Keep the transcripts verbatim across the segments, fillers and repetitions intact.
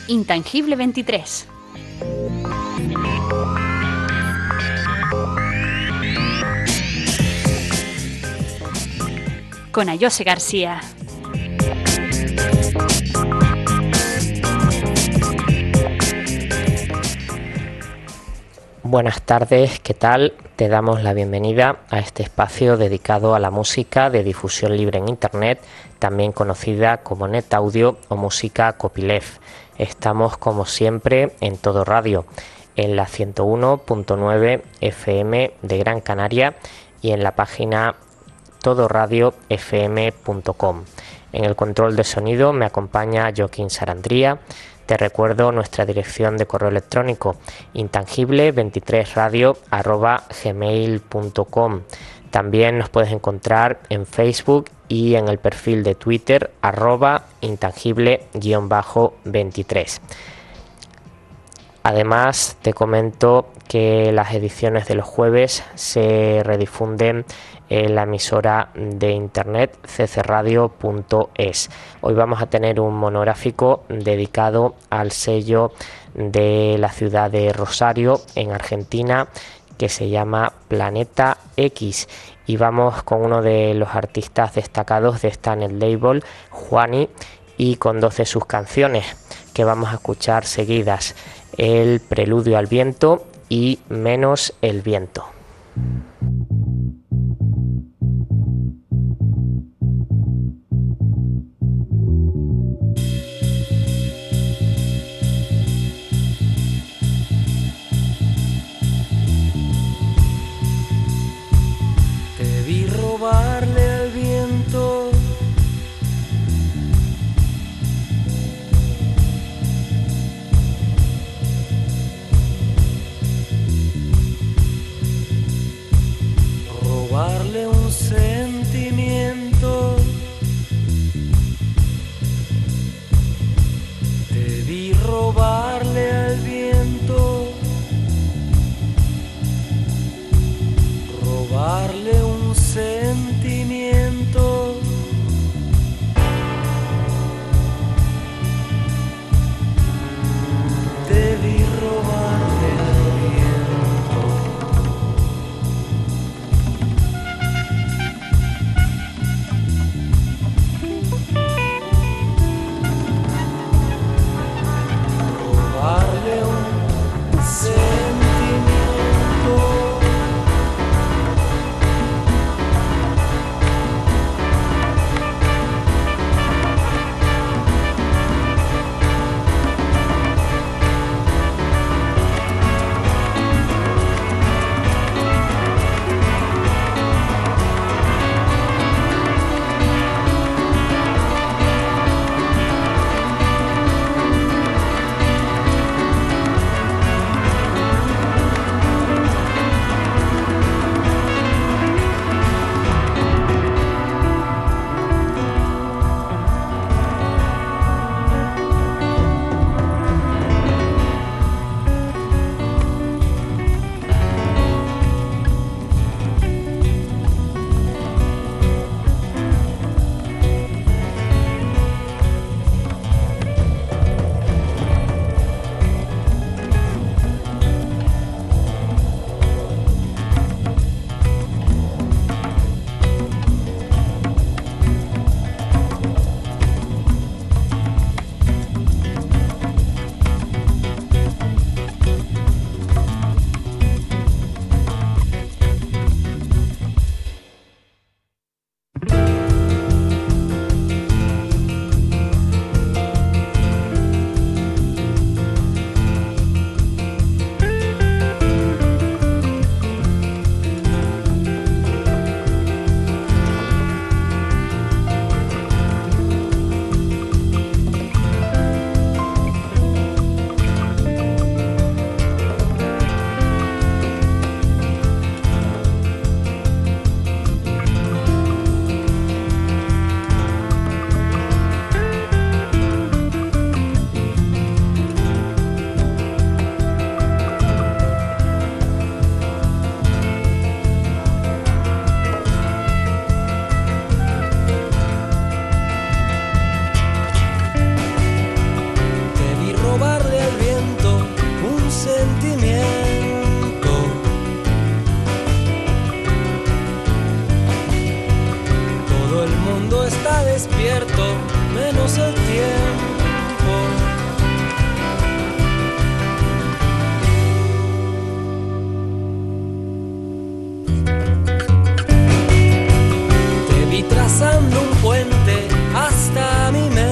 Intangible veintitrés. Con Ayose García. Buenas tardes, ¿qué tal? Te damos la bienvenida a este espacio dedicado a la música de difusión libre en Internet, también conocida como Net Audio o música copyleft. Estamos como siempre en Todo Radio, en la ciento uno punto nueve F M de Gran Canaria y en la página todo radio f m punto com. En el control de sonido me acompaña Joaquín Sarandría. Te recuerdo nuestra dirección de correo electrónico intangible veintitrés radio arroba gmail punto com. También nos puedes encontrar en Facebook y en el perfil de Twitter arroba intangible veintitrés. Además, te comento que las ediciones de los jueves se redifunden en la emisora de internet c c radio punto es. Hoy vamos a tener un monográfico dedicado al sello de la ciudad de Rosario, en Argentina, que se llama Planeta X. Y vamos con uno de los artistas destacados de esta net label, Juani, y con dos de sus canciones que vamos a escuchar seguidas: El Preludio al Viento y Menos el Viento. Te vi robarle al viento robarle un sentimiento, te vi robarle al viento, robarle un sentimiento. Te vi robarle al viento. trazando un puente hasta mi mente.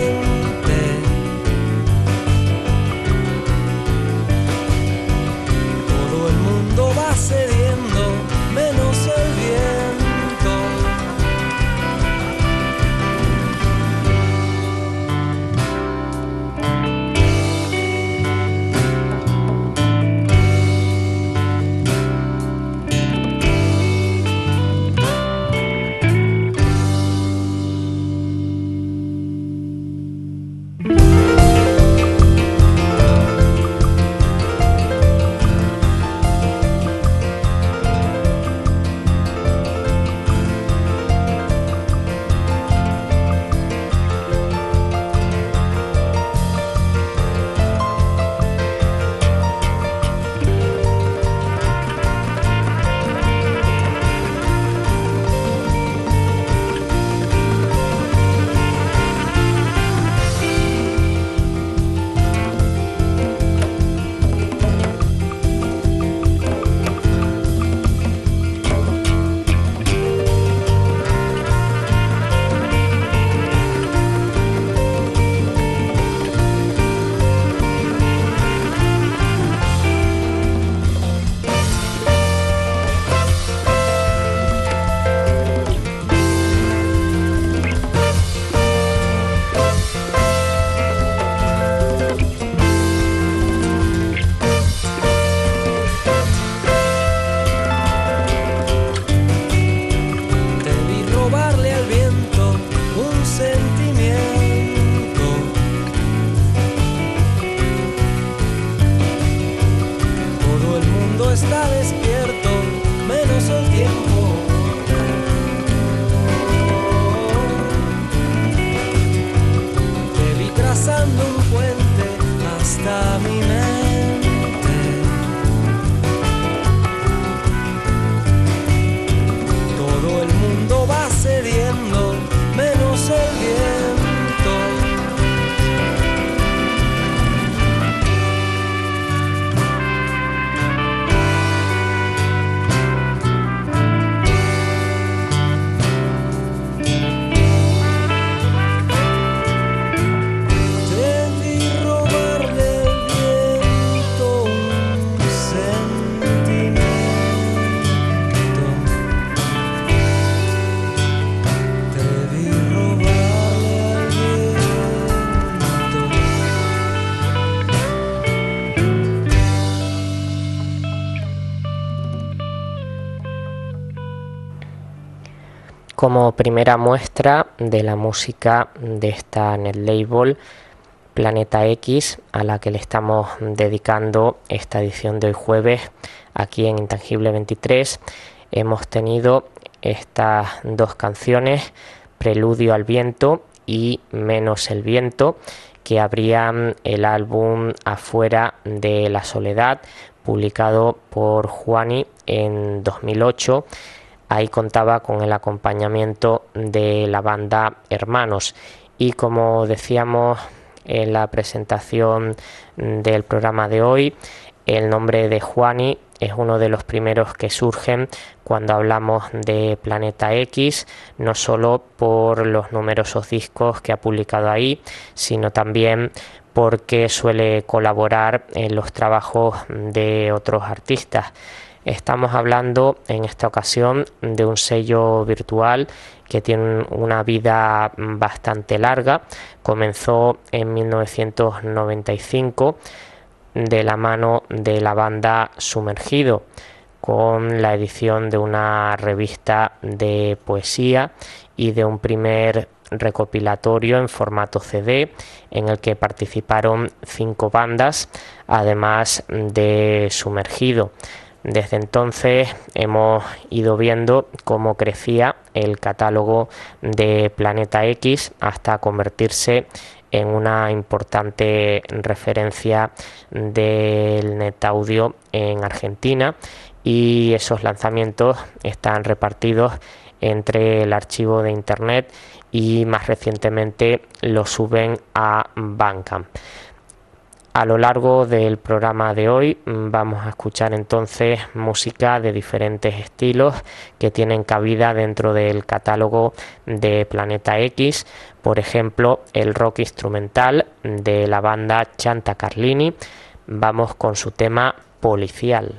Todo el mundo va cediendo, menos el viento. Está despierto, menos el tiempo. Te vi trazando un puente hasta mi mente. Todo el mundo va cediendo, menos el viento. Como primera muestra de la música de esta netlabel Planeta X, a la que le estamos dedicando esta edición de hoy jueves aquí en Intangible veintitrés, hemos tenido estas dos canciones, Preludio al viento y Menos el viento, que abrían el álbum Afuera de la soledad, publicado por Juani en dos mil ocho. Ahí contaba con el acompañamiento de la banda Hermanos, y como decíamos en la presentación del programa de hoy, el nombre de Juani es uno de los primeros que surgen cuando hablamos de Planeta X, no solo por los numerosos discos que ha publicado ahí, sino también porque suele colaborar en los trabajos de otros artistas. Estamos hablando en esta ocasión de un sello virtual que tiene una vida bastante larga. Comenzó en mil novecientos noventa y cinco de la mano de la banda Sumergido, con la edición de una revista de poesía y de un primer recopilatorio en formato C D en el que participaron cinco bandas, además de Sumergido. Desde entonces hemos ido viendo cómo crecía el catálogo de Planeta X hasta convertirse en una importante referencia del netaudio en Argentina, y esos lanzamientos están repartidos entre el archivo de internet y más recientemente lo suben a Bandcamp. A lo largo del programa de hoy vamos a escuchar entonces música de diferentes estilos que tienen cabida dentro del catálogo de Planeta X. Por ejemplo, el rock instrumental de la banda Chanta Carlini. Vamos con su tema Policial.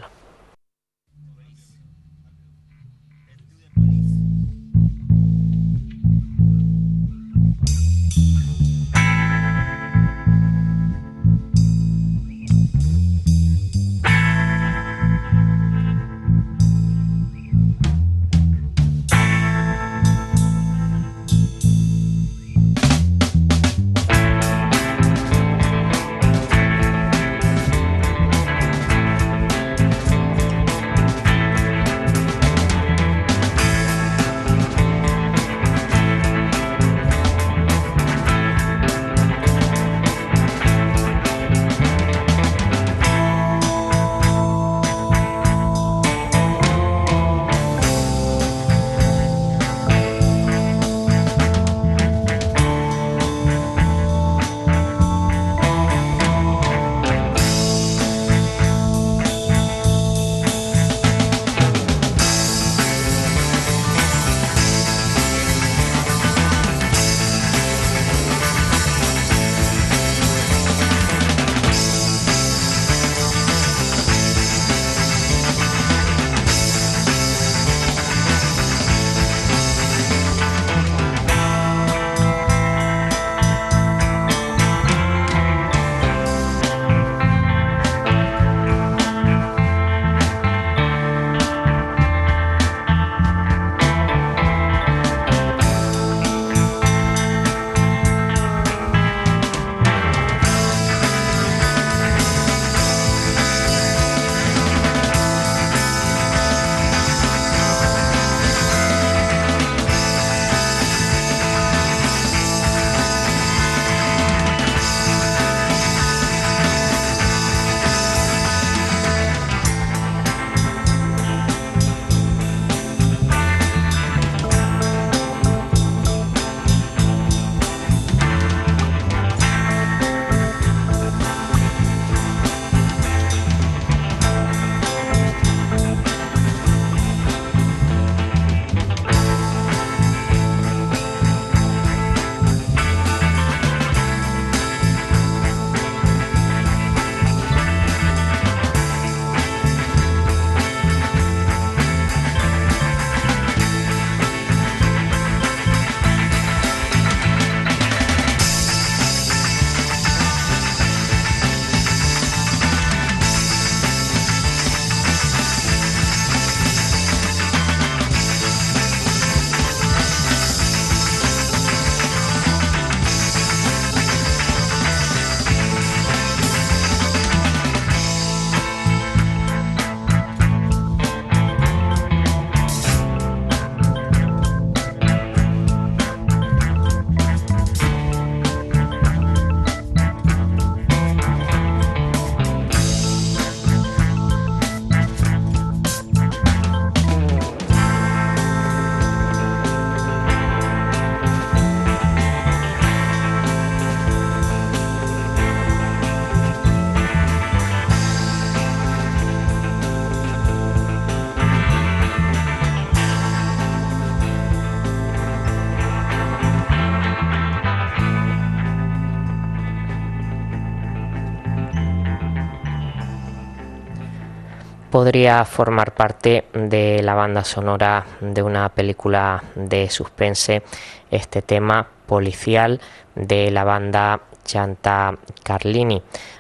podría formar parte de la banda sonora de una película de suspense, este tema policial de la banda Chanta Carlini.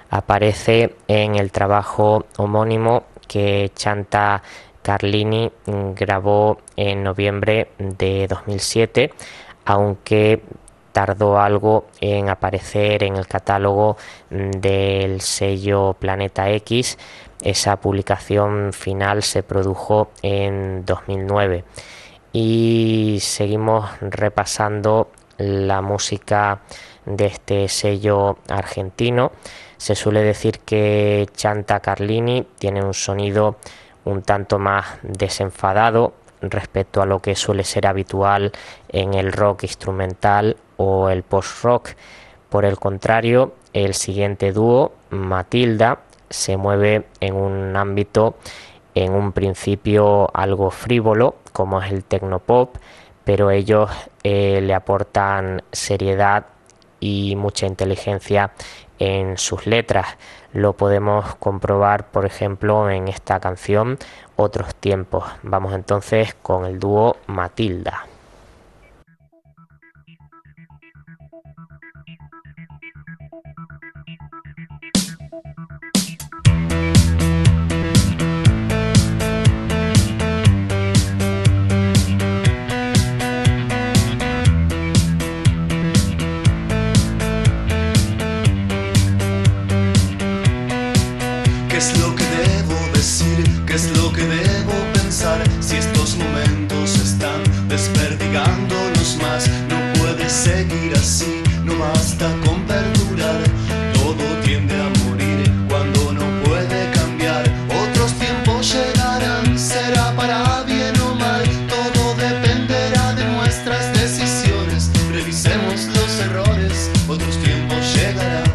Aparece en el trabajo homónimo que Chanta Carlini grabó en noviembre de dos mil siete, aunque tardó algo en aparecer en el catálogo del sello Planeta X. Esa publicación final se produjo en dos mil nueve. Y seguimos repasando la música de este sello argentino. Se suele decir que Chanta Carlini tiene un sonido un tanto más desenfadado respecto a lo que suele ser habitual en el rock instrumental o el post-rock. Por el contrario, el siguiente dúo, Matilda, se mueve en un ámbito en un principio algo frívolo, como es el tecnopop, pero ellos eh, le aportan seriedad y mucha inteligencia en sus letras. Lo podemos comprobar, por ejemplo, en esta canción Otros tiempos. Vamos entonces con el dúo Matilda. ¿Qué es lo que debo decir? ¿Qué es lo que debo pensar? Si estos momentos están desperdigándonos más, no puede seguir así, no basta con perdurar. Todo tiende a morir cuando no puede cambiar. Otros tiempos llegarán, será para bien o mal. Todo dependerá de nuestras decisiones. Revisemos los errores, otros tiempos llegarán.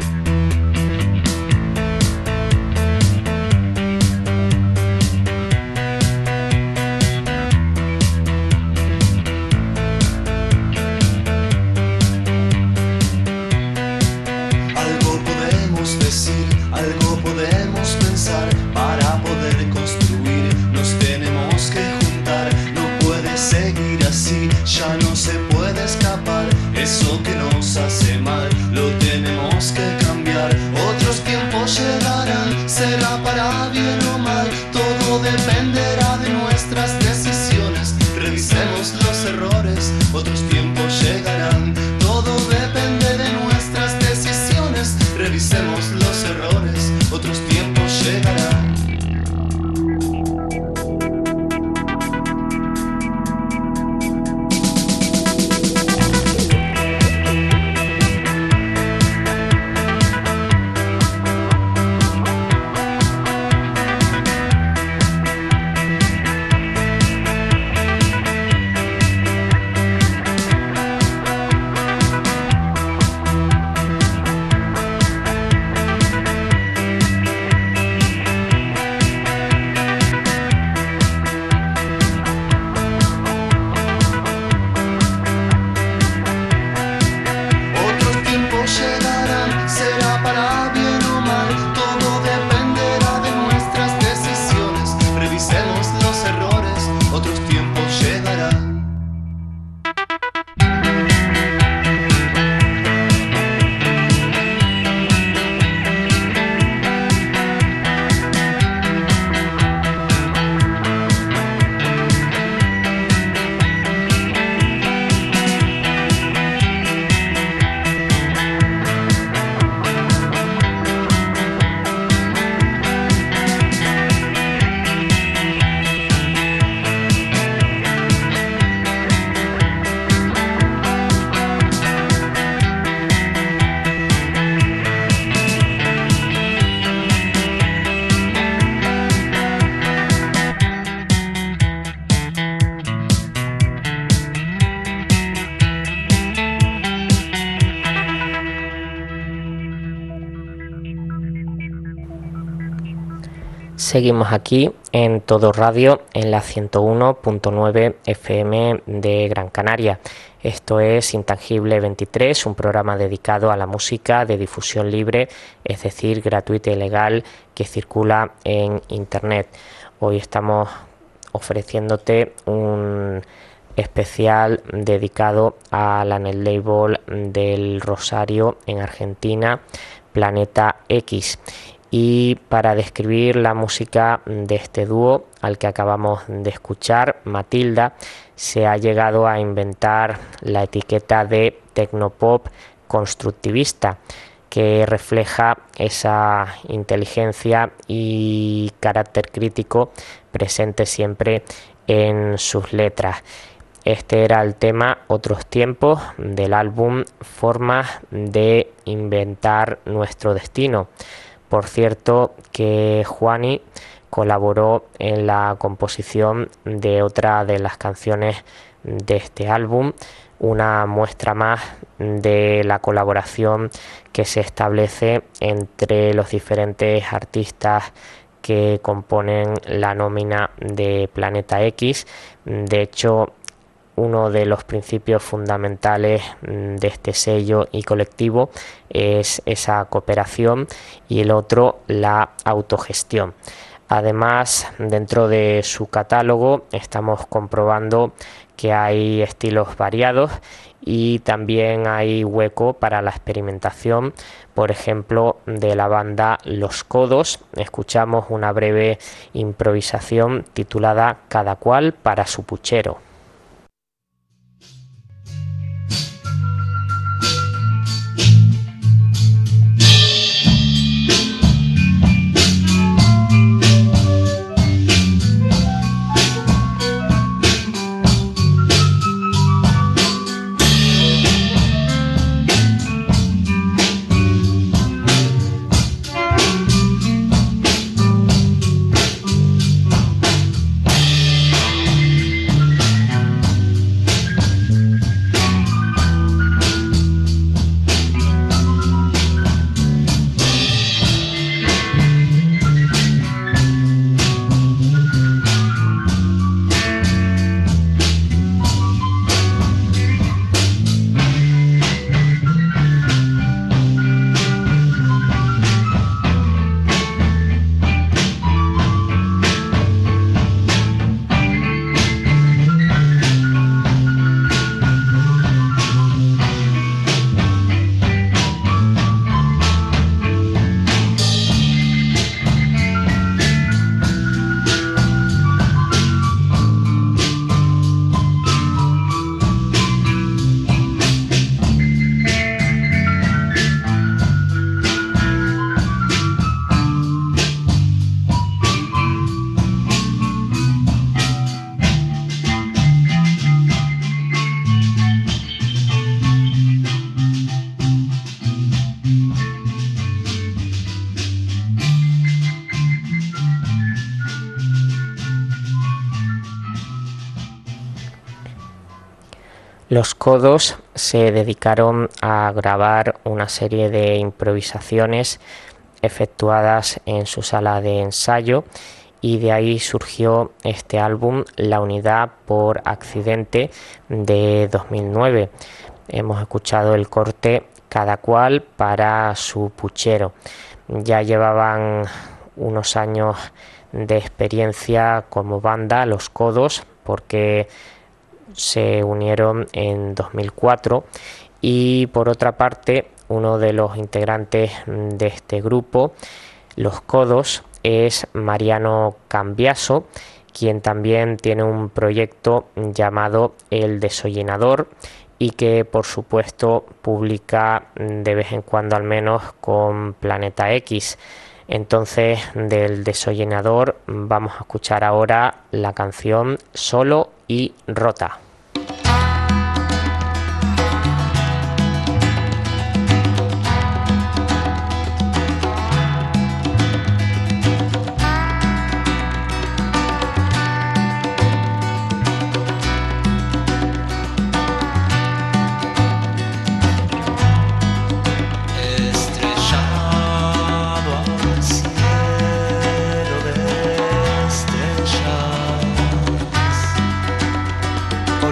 Algo podemos pensar para poder construir. Nos tenemos que juntar. No puede seguir así, ya no se puede escapar. Eso que nos hace mal lo tenemos que cambiar. Otros tiempos llegarán, será para bien o mal. Todo dependerá de nuestras decisiones. Revisemos los errores, otros tiempos llegarán. Todo depende de nuestras decisiones. Revisemos los errores, otros tiempos llegarán. Seguimos aquí en Todo Radio en la ciento uno punto nueve F M de Gran Canaria. Esto es Intangible veintitrés, un programa dedicado a la música de difusión libre, es decir, gratuita y legal, que circula en Internet. Hoy estamos ofreciéndote un especial dedicado a la net label del Rosario en Argentina, Planeta X. Y para describir la música de este dúo al que acabamos de escuchar, Matilda, se ha llegado a inventar la etiqueta de tecnopop constructivista, que refleja esa inteligencia y carácter crítico presente siempre en sus letras. Este era el tema Otros tiempos del álbum Formas de inventar nuestro destino. Por cierto, que Juani colaboró en la composición de otra de las canciones de este álbum, una muestra más de la colaboración que se establece entre los diferentes artistas que componen la nómina de Planeta X. De hecho, uno de los principios fundamentales de este sello y colectivo es esa cooperación y el otro la autogestión. Además, dentro de su catálogo estamos comprobando que hay estilos variados y también hay hueco para la experimentación. Por ejemplo, de la banda Los Codos escuchamos una breve improvisación titulada Cada cual para su puchero. Los Codos se dedicaron a grabar una serie de improvisaciones efectuadas en su sala de ensayo y de ahí surgió este álbum La Unidad por Accidente de dos mil nueve. Hemos escuchado el corte Cada cual para su puchero. Ya llevaban unos años de experiencia como banda Los Codos, porque se unieron en dos mil cuatro, y por otra parte uno de los integrantes de este grupo, Los Codos, es Mariano Cambiaso, quien también tiene un proyecto llamado El Desollinador y que por supuesto publica de vez en cuando al menos con Planeta X. Entonces, del Desollinador vamos a escuchar ahora la canción Solo y Rota. Por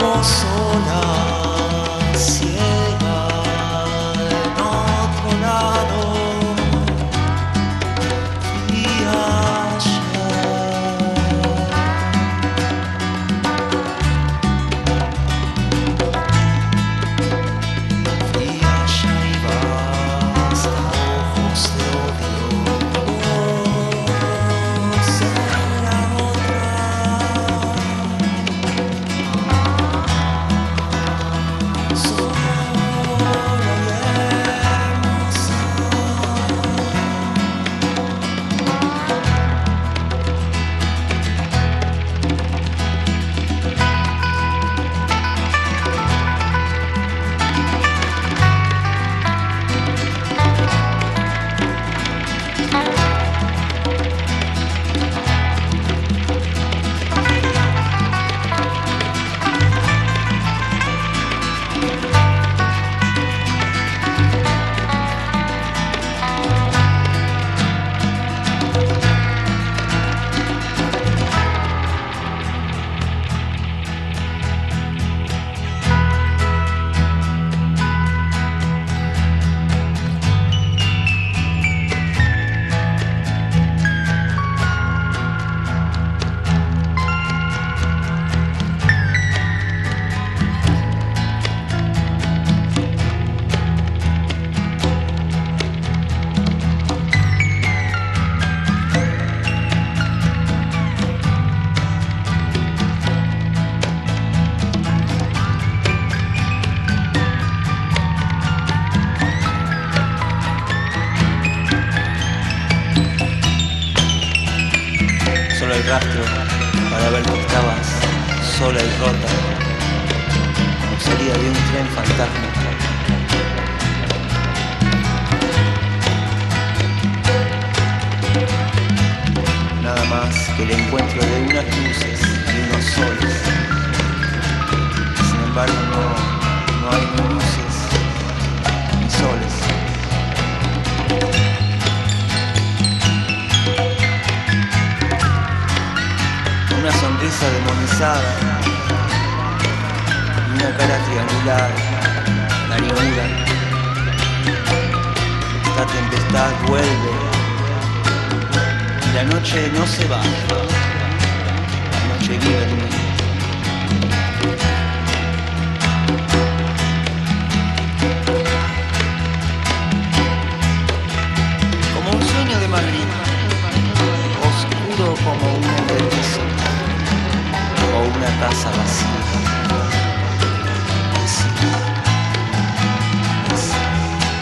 como sola, ciega en otro lado. Y el rastro para ver que estabas sola y rota, como salida de un tren fantasma. Nada más que el encuentro de unas luces y unos soles. Sin embargo no, no hay ni luces ni soles. Una sonrisa demonizada y una cara triangular, narigura. Esta tempestad vuelve y la noche no se va, la noche vive en mí. Como un sueño de Madrid, oscuro como un enderezo o una casa vacía. Vacía. Vacía.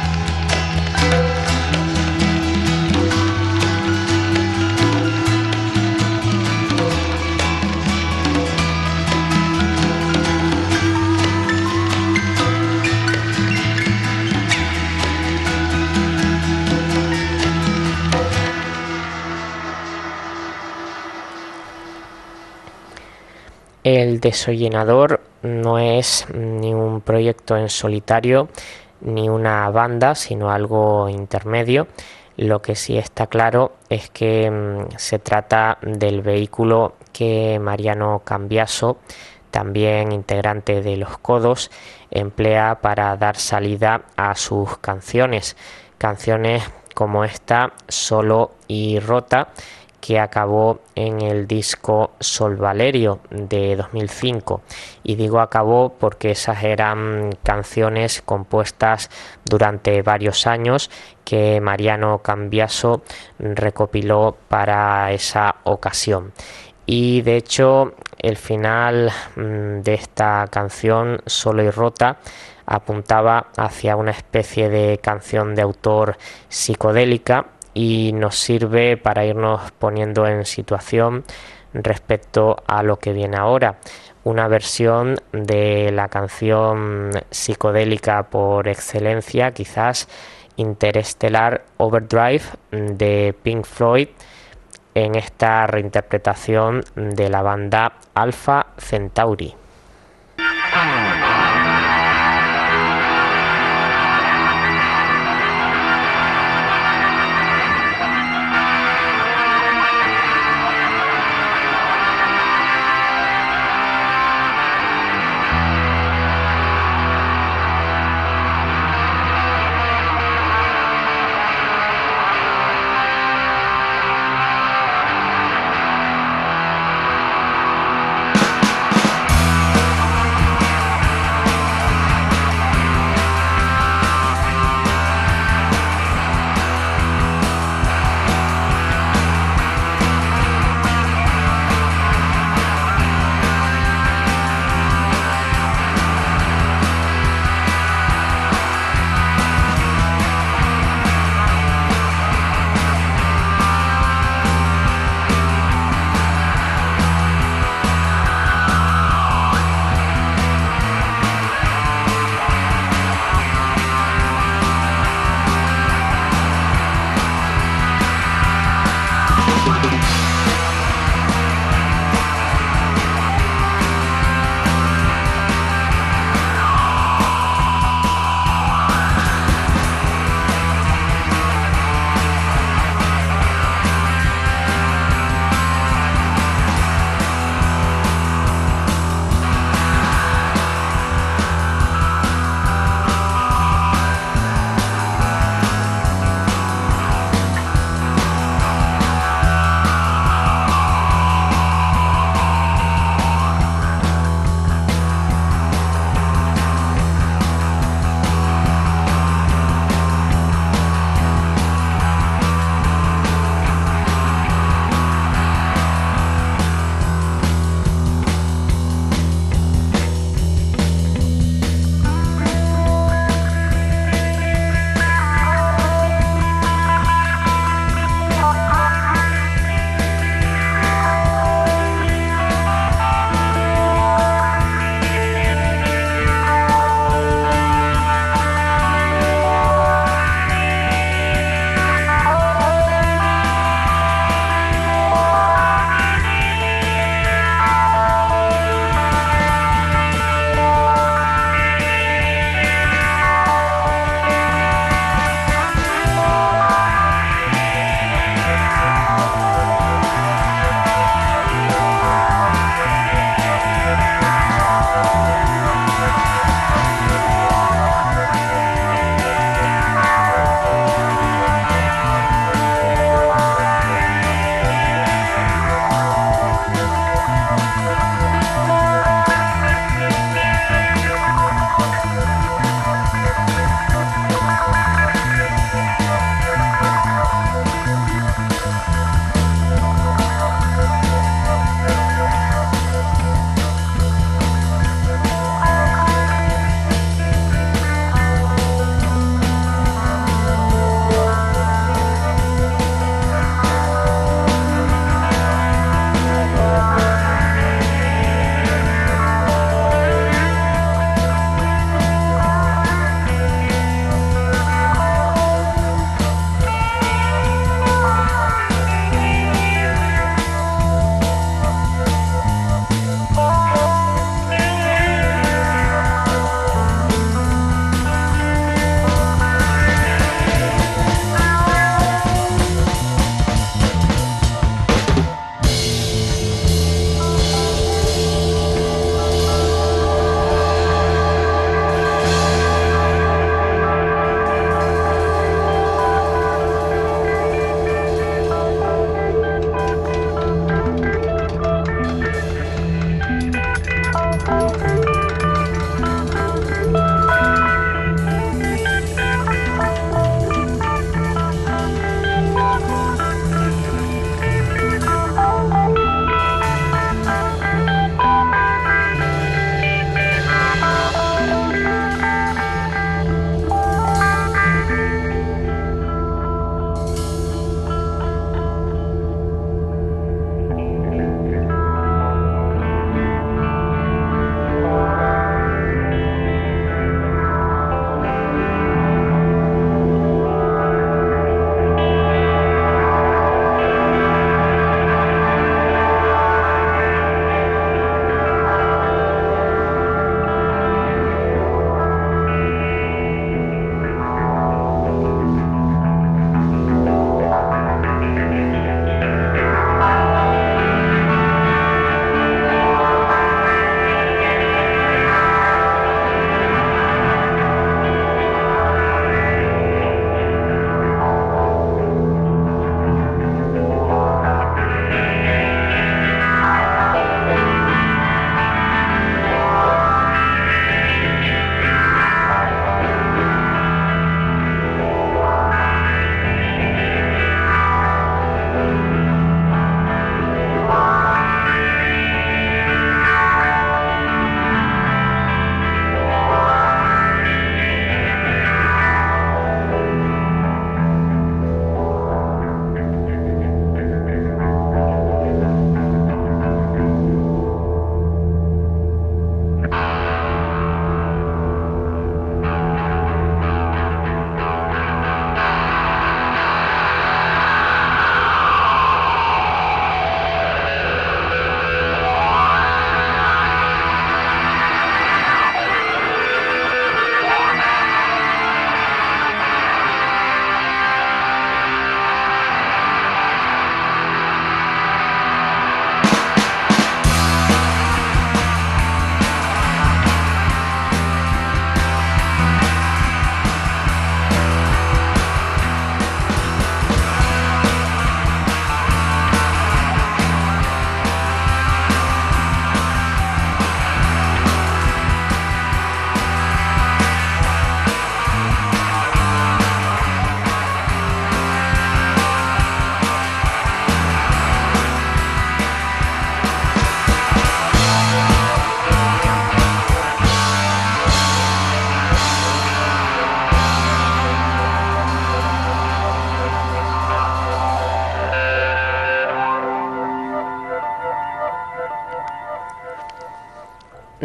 El Desollenador no es ni un proyecto en solitario ni una banda, sino algo intermedio. Lo que sí está claro es que mmm, se trata del vehículo que Mariano Cambiaso, también integrante de Los Codos, emplea para dar salida a sus canciones. Canciones como esta, Solo y Rota, que acabó en el disco Sol Valerio de dos mil cinco. Y digo acabó porque esas eran canciones compuestas durante varios años que Mariano Cambiaso recopiló para esa ocasión. Y de hecho el final de esta canción, Solo y Rota, apuntaba hacia una especie de canción de autor psicodélica, y nos sirve para irnos poniendo en situación respecto a lo que viene ahora. Una versión de la canción psicodélica por excelencia, quizás Interstellar Overdrive de Pink Floyd, en esta reinterpretación de la banda Alpha Centauri.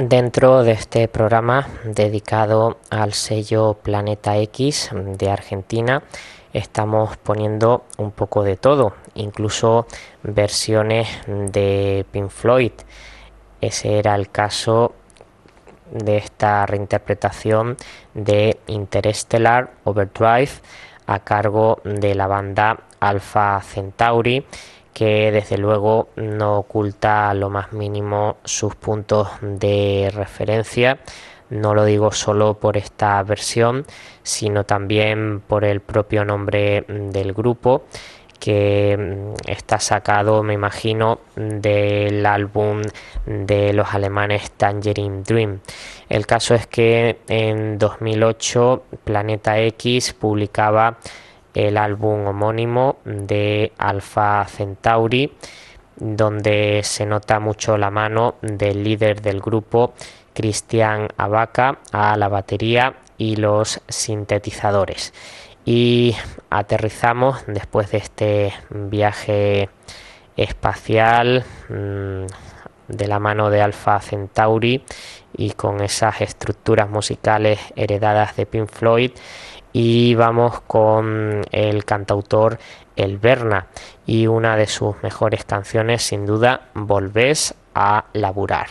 Dentro de este programa dedicado al sello Planeta X de Argentina, estamos poniendo un poco de todo, incluso versiones de Pink Floyd. Ese era el caso de esta reinterpretación de Interstellar Overdrive a cargo de la banda Alpha Centauri, que desde luego no oculta lo más mínimo sus puntos de referencia. No lo digo solo por esta versión, sino también por el propio nombre del grupo, que está sacado, me imagino, del álbum de los alemanes Tangerine Dream. El caso es que en dos mil ocho Planeta X publicaba el álbum homónimo de Alpha Centauri, donde se nota mucho la mano del líder del grupo, Christian Abaca, a la batería y los sintetizadores. Y aterrizamos después de este viaje espacial mmm, de la mano de Alpha Centauri y con esas estructuras musicales heredadas de Pink Floyd, y vamos con el cantautor El Berna y una de sus mejores canciones, sin duda, Volvés a laburar.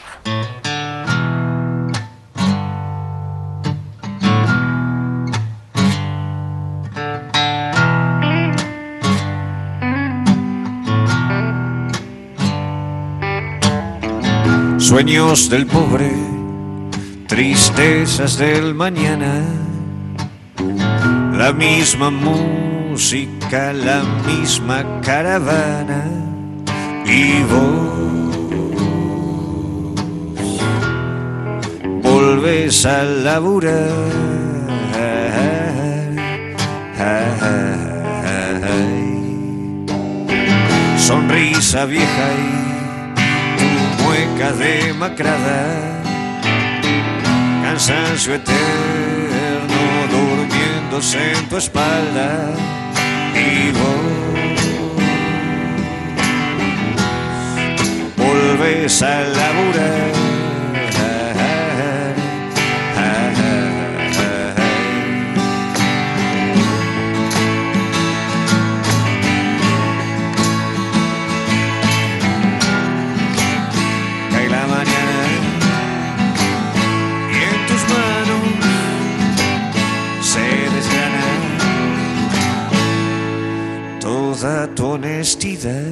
Sueños del pobre, tristezas del mañana, la misma música, la misma caravana, y vos volvés a laburar. Sonrisa vieja y tu mueca demacrada, cansancio eterno durmiéndose en tu espalda, y vos volvés a laburar. Cae la mañana y en tus manos se desgrana toda tu honestidad.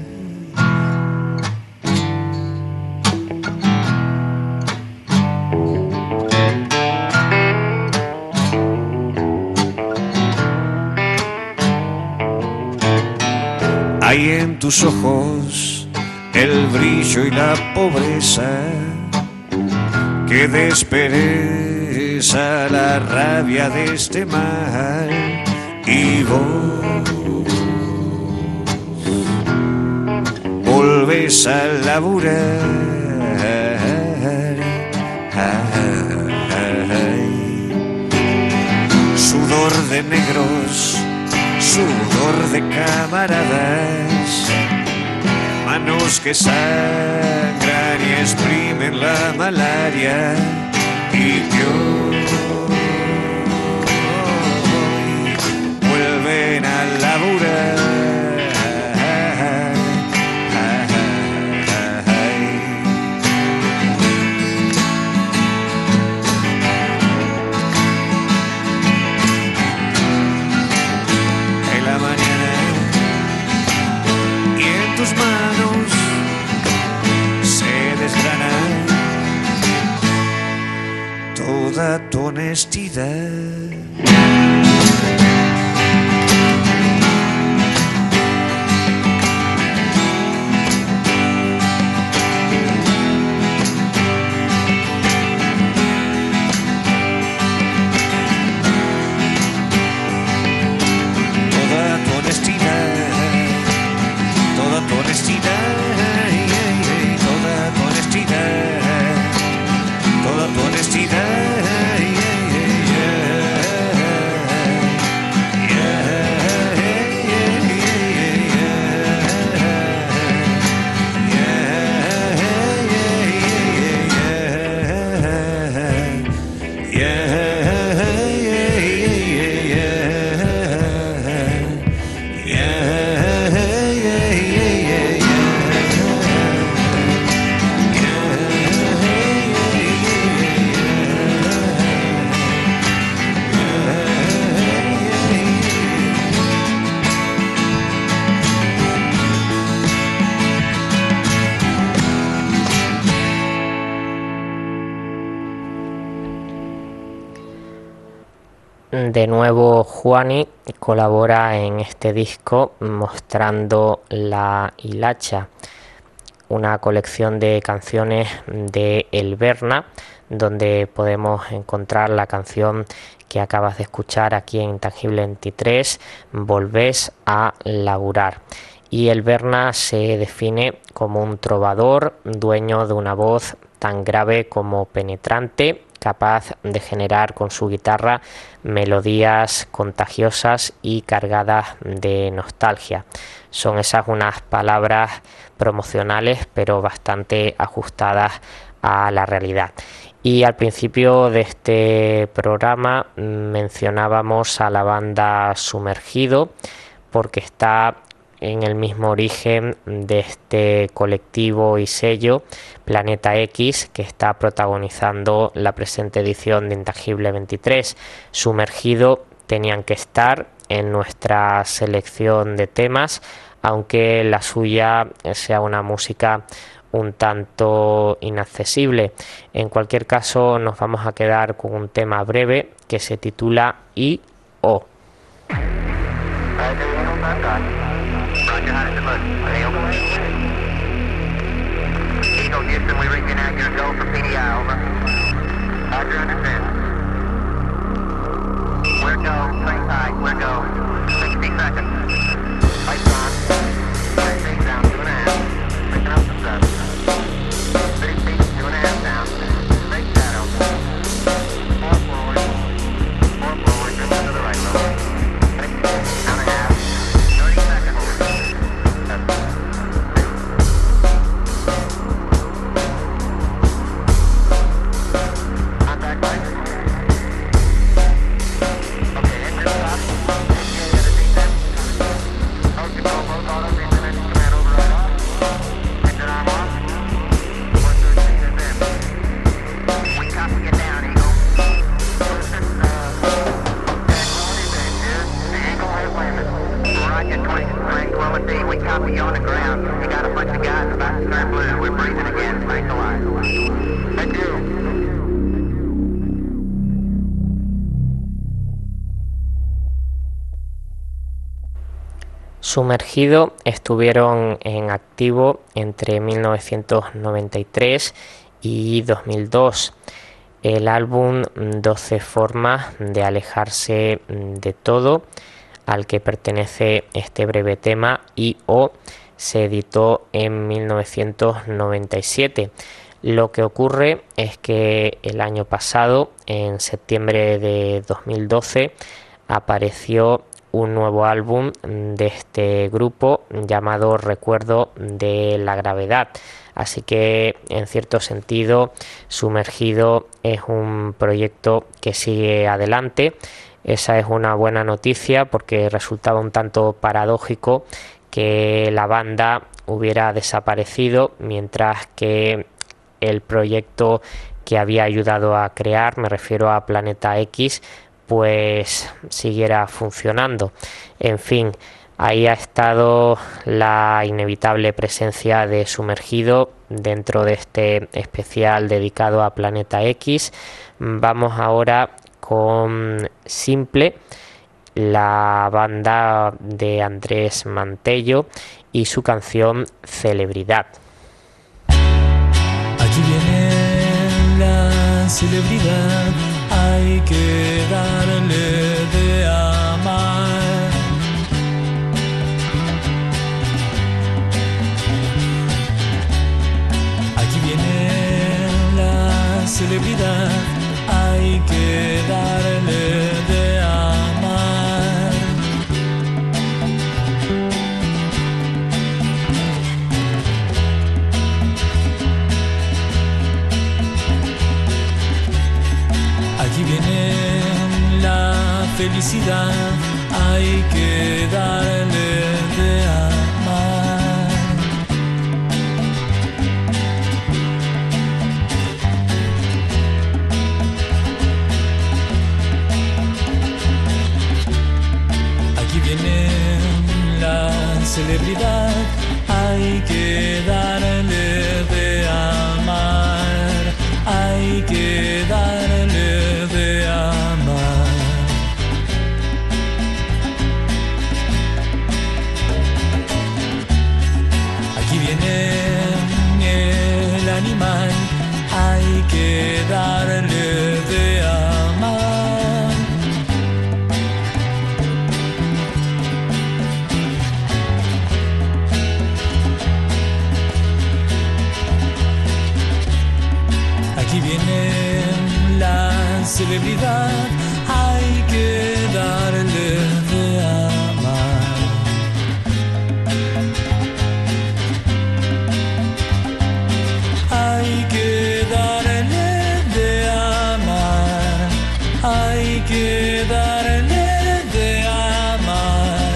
Hay en tus ojos el brillo y la pobreza que despereza la rabia de este mal, y vos volvés a laburar. Sudor de negros, sudor de camaradas, manos que sangran y exprimen la malaria, y que hoy vuelven a laburar. En la mañana y en tus manos se desgrana toda tu honestidad. Toda tu honestidad, toda tu honestidad, toda tu honestidad, toda tu honestidad. De nuevo, Juani colabora en este disco mostrando La Hilacha, una colección de canciones de El Berna, donde podemos encontrar la canción que acabas de escuchar aquí en Intangible veintitrés, Volvés a laburar. Y El Berna se define como un trovador, dueño de una voz tan grave como penetrante, capaz de generar con su guitarra melodías contagiosas y cargadas de nostalgia. Son esas unas palabras promocionales, pero bastante ajustadas a la realidad. Y al principio de este programa mencionábamos a la banda Sumergido, porque está en el mismo origen de este colectivo y sello Planeta X, que está protagonizando la presente edición de Intangible veintitrés. Sumergido tenían que estar en nuestra selección de temas, aunque la suya sea una música un tanto inaccesible. En cualquier caso, nos vamos a quedar con un tema breve que se titula I O. Eagle Houston, we reach an accurate go for P D I, over. Roger, understand. We're go, train side, we're go. sixty seconds. Lights on. Five feet down, two and a half. Picking up the sun. Three feet, two and a half down. Straight shadow. Four forward. Four forward, just to the right a little. Six, down a half. thirty seconds. Sumergido estuvieron en activo entre mil novecientos noventa y tres y dos mil dos. El álbum doce formas de alejarse de todo, al que pertenece este breve tema I O, se editó en mil novecientos noventa y siete. Lo que ocurre es que el año pasado, en septiembre de dos mil doce, apareció un nuevo álbum de este grupo llamado Recuerdo de la Gravedad. Así que, en cierto sentido, Sumergido es un proyecto que sigue adelante. Esa es una buena noticia, porque resultaba un tanto paradójico que la banda hubiera desaparecido mientras que el proyecto que había ayudado a crear, me refiero a Planeta X, pues siguiera funcionando. En fin, ahí ha estado la inevitable presencia de Sumergido dentro de este especial dedicado a Planeta X. Vamos ahora con Simple, la banda de Andrés Mantello, y su canción Celebridad. Aquí viene la celebridad, hay que darle de amar. Aquí viene la celebridad, hay que darle de amar. Aquí Aquí viene la felicidad, hay que darle de amar. Aquí viene la celebridad, hay que darle de amar, hay que darle de amar. Aquí viene el animal, hay que darle de amar. Aquí viene la celebridad, hay que darle de amar. Hay que darle de amar, hay que darle de amar.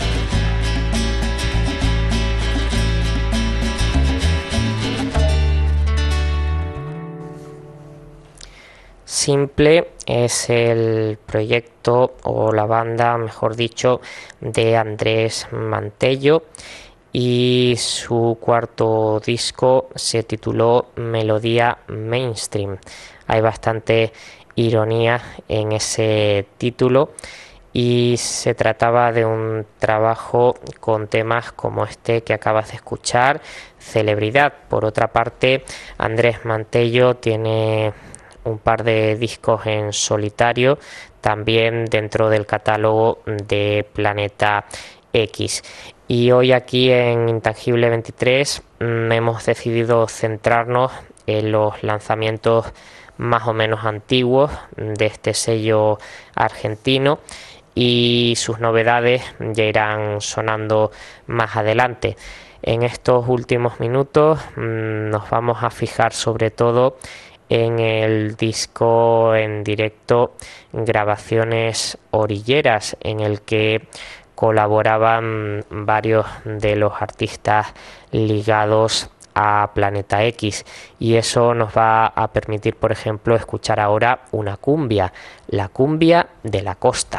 Simple es el proyecto o la banda, mejor dicho, de Andrés Mantello, y su cuarto disco se tituló Melodía Mainstream. Hay bastante ironía en ese título y se trataba de un trabajo con temas como este que acabas de escuchar, Celebridad. Por otra parte, Andrés Mantello tiene un par de discos en solitario también dentro del catálogo de Planeta X. Y hoy aquí en Intangible veintitrés mmm, hemos decidido centrarnos en los lanzamientos más o menos antiguos de este sello argentino, y sus novedades ya irán sonando más adelante. En estos últimos minutos mmm, nos vamos a fijar sobre todo en el disco en directo Grabaciones Orilleras, en el que colaboraban varios de los artistas ligados a Planeta X, y eso nos va a permitir, por ejemplo, escuchar ahora una cumbia, la cumbia de la costa.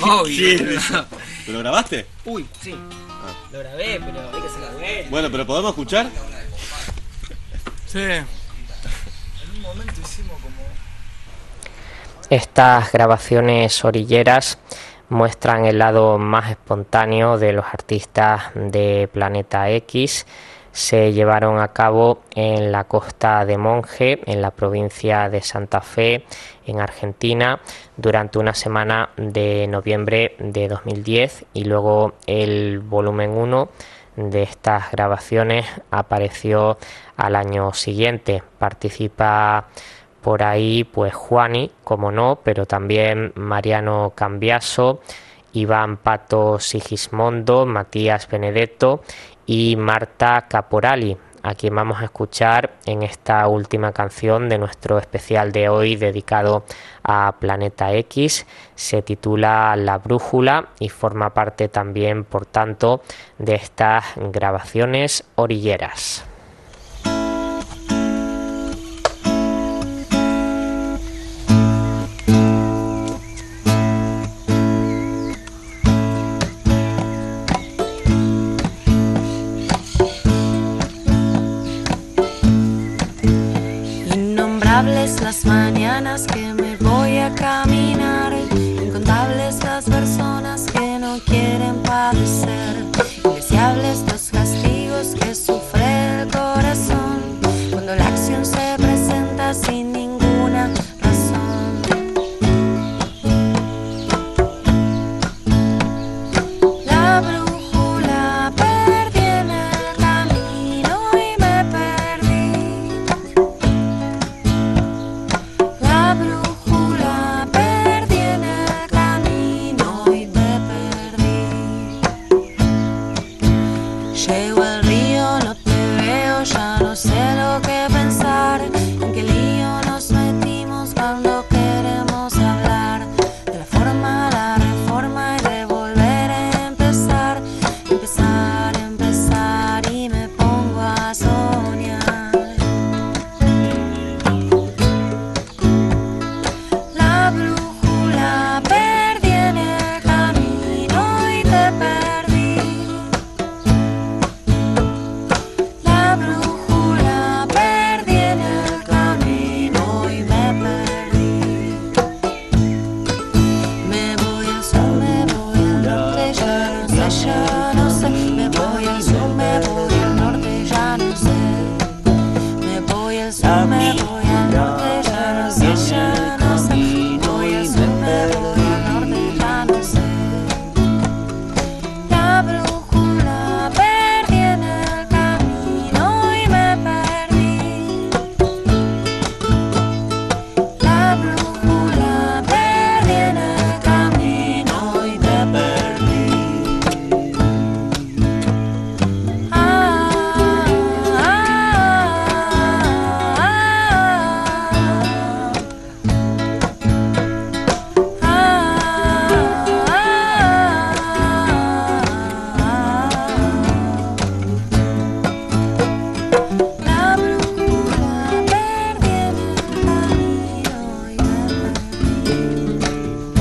Obvio. Sí, ¿Pero lo grabaste? Uy, sí. Lo grabé, pero hay que hacer la vuelta. Bueno, pero ¿podemos escuchar? Sí. En un momento hicimos como... Estas grabaciones orilleras muestran el lado más espontáneo de los artistas de Planeta X. Se llevaron a cabo en la costa de Monje, en la provincia de Santa Fe, en Argentina, durante una semana de noviembre de dos mil diez, y luego el volumen uno de estas grabaciones apareció al año siguiente. Participa por ahí pues Juani, como no, pero también Mariano Cambiaso, Iván Pato Sigismondo, Matías Benedetto y Marta Caporali, a quien vamos a escuchar en esta última canción de nuestro especial de hoy dedicado a Planeta X. Se titula La Brújula y forma parte también, por tanto, de estas grabaciones orilleras. Las mañanas que me voy a caminar, incontables las personas que no quieren padecer, indeseables los castigos que sufre el corazón cuando la acción se presenta sin ninguna razón. La brújula perdí en el camino y me perdí. La brújula perdí en el camino y me perdí. Llego al río, no te veo, ya no sé lo que pensar. En qué lío nos metimos cuando queremos hablar de la forma, la reforma y de volver a empezar. Empezar, empezar y me pongo a soñar. La brújula perdí en el camino y te perdí. La brújula perdí en el camino y me perdí. Me voy al sur, me voy al norte, ya no sé, ya no sé. Me voy al sur, me voy al norte, ya no sé. Me voy al sur, me voy al norte, ya no sé, ya no sé. Me voy al sur, me voy al norte, ya no sé. La brújula perdí en el camino y me perdí. La brújula perdí en el camino y me perdí. Ah, ah, La brújula perdí en el camino y me perdí.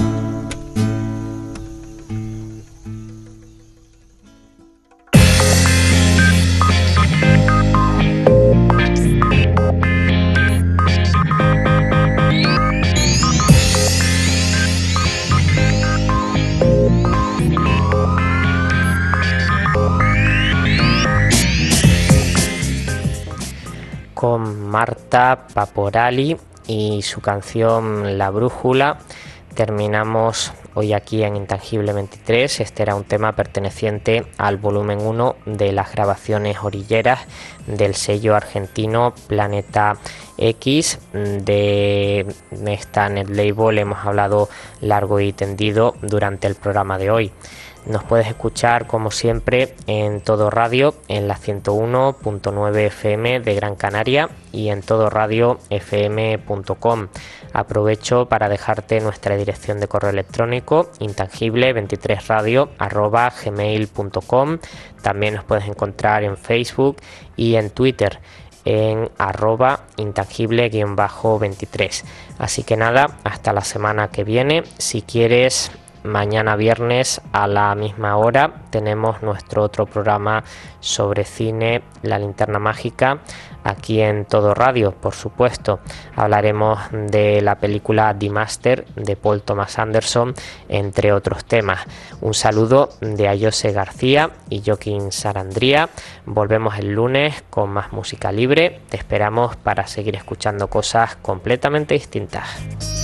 Con Marta Caporali y su canción La Brújula terminamos hoy aquí en Intangible veintitrés. Este era un tema perteneciente al volumen uno de las grabaciones orilleras del sello argentino Planeta X. De esta net label hemos hablado largo y tendido durante el programa de hoy. Nos puedes escuchar como siempre en Todo Radio, en la ciento uno punto nueve F M de Gran Canaria y en todo radio f m punto com. Aprovecho para dejarte nuestra dirección de correo electrónico intangible veintitrés radio arroba gmail punto com. También nos puedes encontrar en Facebook y en Twitter en arroba intangible veintitrés. Así que nada, hasta la semana que viene. Si quieres mañana viernes a la misma hora tenemos nuestro otro programa sobre cine, La Linterna Mágica, aquí en Todo Radio, por supuesto. Hablaremos de la película The Master de Paul Thomas Anderson, entre otros temas. Un saludo de Ayose García y Joaquín Sarandría. Volvemos el lunes con más música libre. Te esperamos para seguir escuchando cosas completamente distintas.